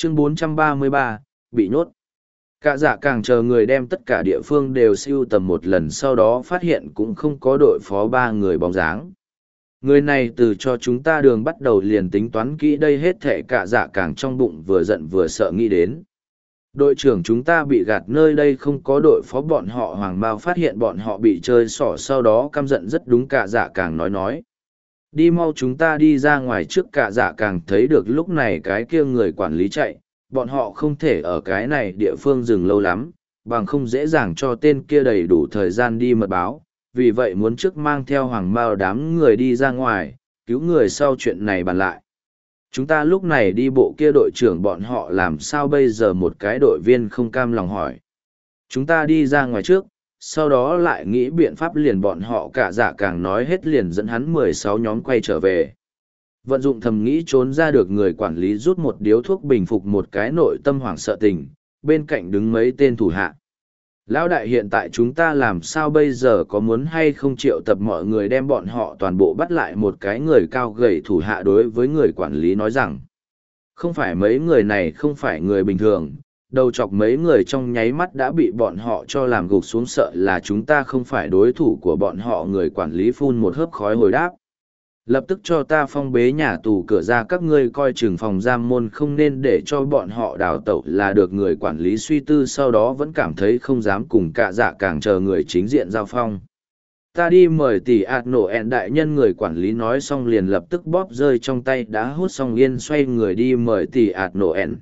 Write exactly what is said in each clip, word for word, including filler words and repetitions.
Chương bốn trăm ba mươi ba, bị nhốt. Cả dạ càng chờ người đem tất cả địa phương đều siêu tầm một lần, sau đó phát hiện cũng không có đội phó ba người bóng dáng. Người này từ cho chúng ta đường bắt đầu liền tính toán kỹ đây hết thệ, cả dạ càng trong bụng vừa giận vừa sợ nghĩ đến. Đội trưởng chúng ta bị gạt nơi đây không có đội phó, bọn họ Hoàng Mao phát hiện bọn họ bị chơi xỏ, sau đó căm giận rất đúng, cả dạ càng nói nói. Đi mau, chúng ta đi ra ngoài trước. Cả dạ càng thấy được lúc này cái kia người quản lý chạy, bọn họ không thể ở cái này địa phương dừng lâu lắm, bằng không dễ dàng cho tên kia đầy đủ thời gian đi mật báo, vì vậy muốn trước mang theo Hoàng Mao đám người đi ra ngoài, cứu người sau chuyện này bàn lại. Chúng ta lúc này đi bộ kia đội trưởng bọn họ làm sao bây giờ? Một cái đội viên không cam lòng hỏi. Chúng ta đi ra ngoài trước, sau đó lại nghĩ biện pháp liền. Bọn họ cả dạ càng nói hết liền dẫn hắn mười sáu nhóm quay trở về. Vận dụng thầm nghĩ trốn ra được, người quản lý rút một điếu thuốc bình phục một cái nội tâm hoảng sợ tình, bên cạnh đứng mấy tên thủ hạ. Lão đại, hiện tại chúng ta làm sao bây giờ, có muốn hay không triệu tập mọi người đem bọn họ toàn bộ bắt lại? Một cái người cao gầy thủ hạ đối với người quản lý nói rằng, không phải, mấy người này không phải người bình thường, đầu chọc mấy người trong nháy mắt đã bị bọn họ cho làm gục xuống, sợ là chúng ta không phải đối thủ của bọn họ. Người quản lý phun một hớp khói hồi đáp, lập tức cho ta phong bế nhà tù cửa ra, các ngươi coi chừng phòng giam môn, không nên để cho bọn họ đào tẩu là được. Người quản lý suy tư sau đó vẫn cảm thấy không dám cùng cả dạ càng chờ người chính diện giao phong. Ta đi mời tỷ ạt nổ ẹn đại nhân. Người quản lý nói xong liền lập tức bóp rơi trong tay đã hút xong yên, xoay người đi mời tỷ ạt nổ ẹn.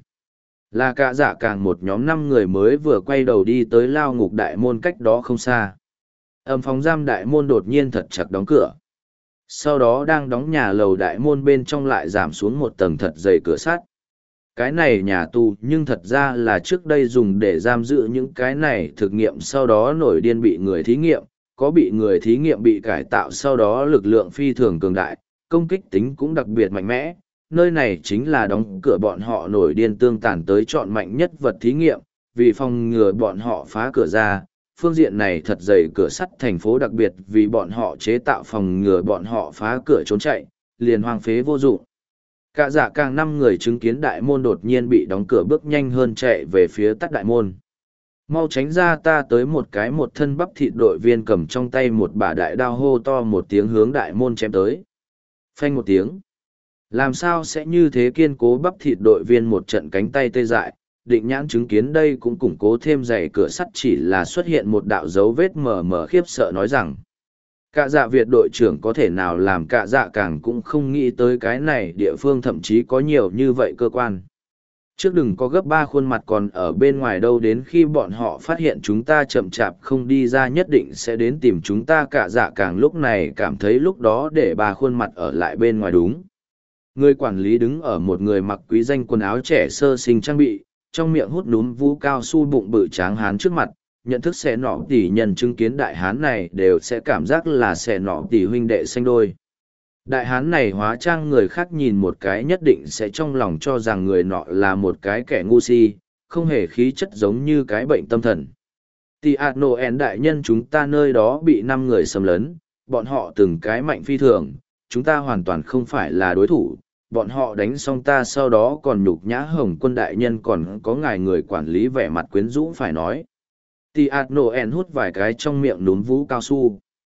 Là cả dạ càng một nhóm năm người mới vừa quay đầu đi tới lao ngục đại môn cách đó không xa. Âm phòng giam đại môn đột nhiên thật chặt đóng cửa. Sau đó đang đóng nhà lầu đại môn bên trong lại giảm xuống một tầng thật dày cửa sắt. Cái này nhà tù nhưng thật ra là trước đây dùng để giam giữ những cái này thực nghiệm sau đó nổi điên bị người thí nghiệm, có bị người thí nghiệm bị cải tạo sau đó lực lượng phi thường cường đại, công kích tính cũng đặc biệt mạnh mẽ. Nơi này chính là đóng cửa bọn họ nổi điên tương tàn tới chọn mạnh nhất vật thí nghiệm, vì phòng ngừa bọn họ phá cửa ra. Phương diện này thật dày cửa sắt thành phố đặc biệt vì bọn họ chế tạo phòng ngừa bọn họ phá cửa trốn chạy, liền hoang phế vô dụng. Cả dạ càng năm người chứng kiến đại môn đột nhiên bị đóng cửa, bước nhanh hơn chạy về phía tắt đại môn. Mau tránh ra, ta tới. Một cái một thân bắp thịt đội viên cầm trong tay một bả đại đao hô to một tiếng hướng đại môn chém tới. Phanh một tiếng. Làm sao sẽ như thế? Kiên cố bắp thịt đội viên một trận cánh tay tê dại, định nhãn chứng kiến đây cũng củng cố thêm dày cửa sắt chỉ là xuất hiện một đạo dấu vết mờ mờ, khiếp sợ nói rằng. Cả dạ Việt đội trưởng có thể nào làm? Cả dạ càng cũng không nghĩ tới cái này địa phương thậm chí có nhiều như vậy cơ quan. Trước đừng có gấp ba khuôn mặt còn ở bên ngoài đâu, đến khi bọn họ phát hiện chúng ta chậm chạp không đi ra nhất định sẽ đến tìm chúng ta. Cả dạ càng lúc này cảm thấy lúc đó để ba khuôn mặt ở lại bên ngoài đúng. Người quản lý đứng ở một người mặc quý danh quần áo trẻ sơ sinh trang bị, trong miệng hút núm vú cao su bụng bự tráng hán trước mặt, nhận thức sẽ nọ tỷ nhân chứng kiến đại hán này đều sẽ cảm giác là sẽ nọ tỷ huynh đệ sanh đôi. Đại hán này hóa trang người khác nhìn một cái nhất định sẽ trong lòng cho rằng người nọ là một cái kẻ ngu si, không hề khí chất giống như cái bệnh tâm thần. Tỷ ạt nổ ẹn đại nhân, chúng ta nơi đó bị năm người xâm lấn, bọn họ từng cái mạnh phi thường, chúng ta hoàn toàn không phải là đối thủ. Bọn họ đánh xong ta sau đó còn nhục nhã Hồng Quân đại nhân, còn có ngài người quản lý vẻ mặt quyến rũ phải nói. Tỷ ạt nổ ẹn hút vài cái trong miệng núm vú cao su.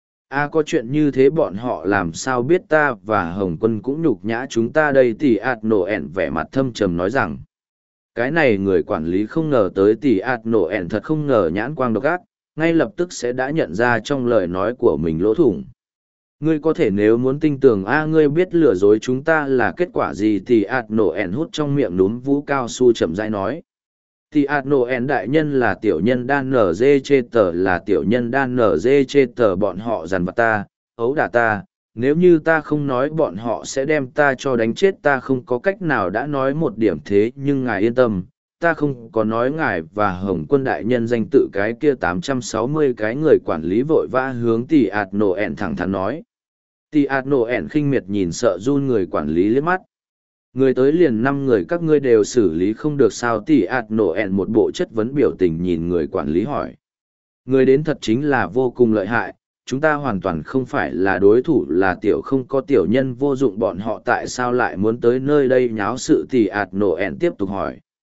A có chuyện như thế? Bọn họ làm sao biết ta và Hồng Quân cũng nhục nhã chúng ta đây? Tỷ ạt nổ ẹn vẻ mặt thâm trầm nói rằng. Cái này người quản lý không ngờ tới tỷ ạt nổ ẹn thật không ngờ nhãn quang độc ác, ngay lập tức sẽ đã nhận ra trong lời nói của mình lỗ thủng. Ngươi có thể nếu muốn tin tưởng a ngươi biết lừa dối chúng ta là kết quả gì? Tỷ ạt nổ ẹn hút trong miệng núm vú cao su chậm rãi nói. Tỷ ạt nổ ẹn đại nhân là tiểu nhân đan nở dê chê tờ, là tiểu nhân đan nở dê chê tờ, bọn họ dằn vặt ta, ấu đả ta, nếu như ta không nói bọn họ sẽ đem ta cho đánh chết, ta không có cách nào đã nói một điểm thế nhưng ngài yên tâm, ta không có nói ngài và Hồng Quân đại nhân danh tự. Cái kia tám trăm sáu mươi cái người quản lý vội vã hướng tỷ ạt nổ ẹn thẳng thắn nói. Tỷ ạt nổ ẹn khinh miệt nhìn sợ run người quản lý liếc mắt. Người tới liền năm người các ngươi đều xử lý không được sao? Tỷ ạt nổ ẹn một bộ chất vấn biểu tình nhìn người quản lý hỏi. Người đến thật chính là vô cùng lợi hại, chúng ta hoàn toàn không phải là đối thủ, là tiểu không có tiểu nhân vô dụng, bọn họ tại sao lại muốn tới nơi đây nháo sự? Tỷ ạt nổ ẹn tiếp tục hỏi.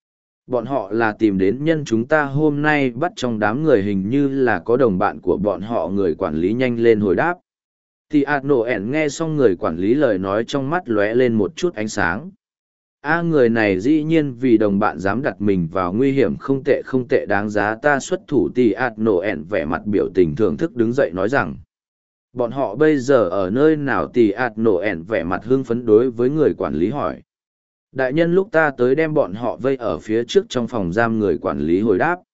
Bọn họ là tìm đến nhân chúng ta hôm nay bắt trong đám người, hình như là có đồng bạn của bọn họ. Người quản lý nhanh lên hồi đáp. Thì ạt nổ ẻn nghe xong người quản lý lời nói, trong mắt lóe lên một chút ánh sáng. A người này dĩ nhiên vì đồng bạn dám đặt mình vào nguy hiểm, không tệ không tệ, đáng giá ta xuất thủ. Thì ạt nổ ẻn vẻ mặt biểu tình thưởng thức đứng dậy nói rằng. Bọn họ bây giờ ở nơi nào? Thì ạt nổ ẻn vẻ mặt hưng phấn đối với người quản lý hỏi. Đại nhân, lúc ta tới đem bọn họ vây ở phía trước trong phòng giam. Người quản lý hồi đáp.